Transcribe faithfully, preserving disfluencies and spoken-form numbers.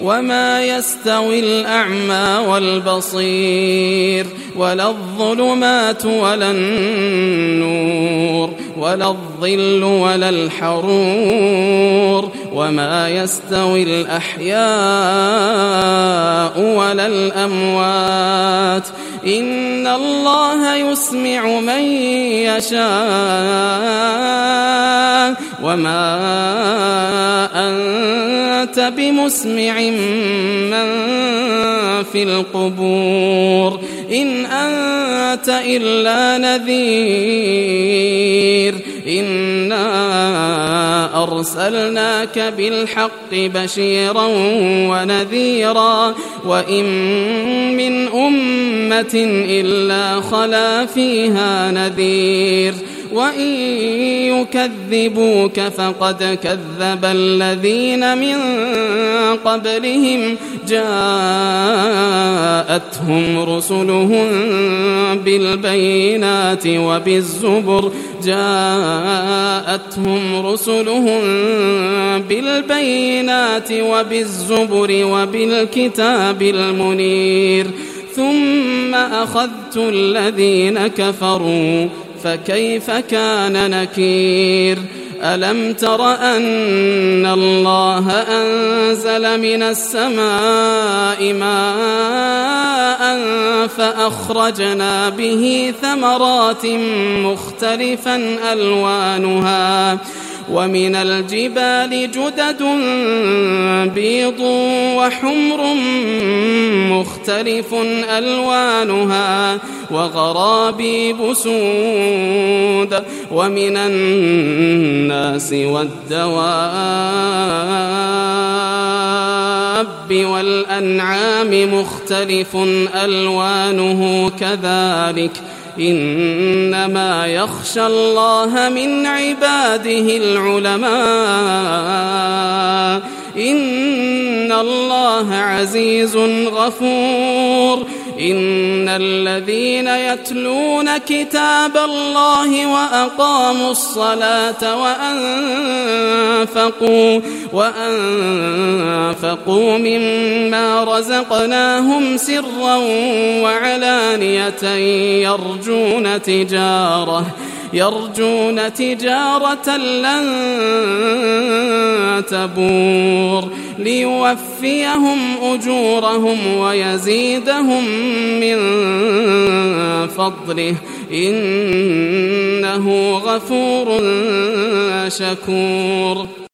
وما يستوي الأعمى والبصير ولا الظلمات ولا النور ولا الظل ولا الحرور وما يستوي الأحياء ولا الأموات إن الله يسمع من يشاء وما أنت بمسمع من في القبور إن أنت إلا نذير إنا أرسلناك بالحق بشيرا ونذيرا وإن من أمة إلا خلا فيها نذير وإن يكذبوك فقد كذب الذين من قبلهم جاءتهم رسلهم بالبينات وبالزبر جاءتهم رسلهم بالبينات وبالزبر وبالكتاب المنير ثم أخذت الذين كفروا فكيف كان نكير ألم تر أن الله أنزل من السماء ماء فأخرجنا به ثمرات مختلفا ألوانها ومن الجبال جدد بيض وحمر مختلف ألوانها وغرابيب سود ومن الناس والدواب والأنعام مختلف ألوانه كذلك إنما يخشى الله من عباده العلماء إن الله عزيز غفور إن الذين يتلون كتاب الله وأقاموا الصلاة وأنفقوا, وأنفقوا مما رزقناهم سرا وعلانية يرجون تجارة يرجون تجارة لن تبور ليوفيهم أجورهم ويزيدهم من فضله إنه غفور شكور.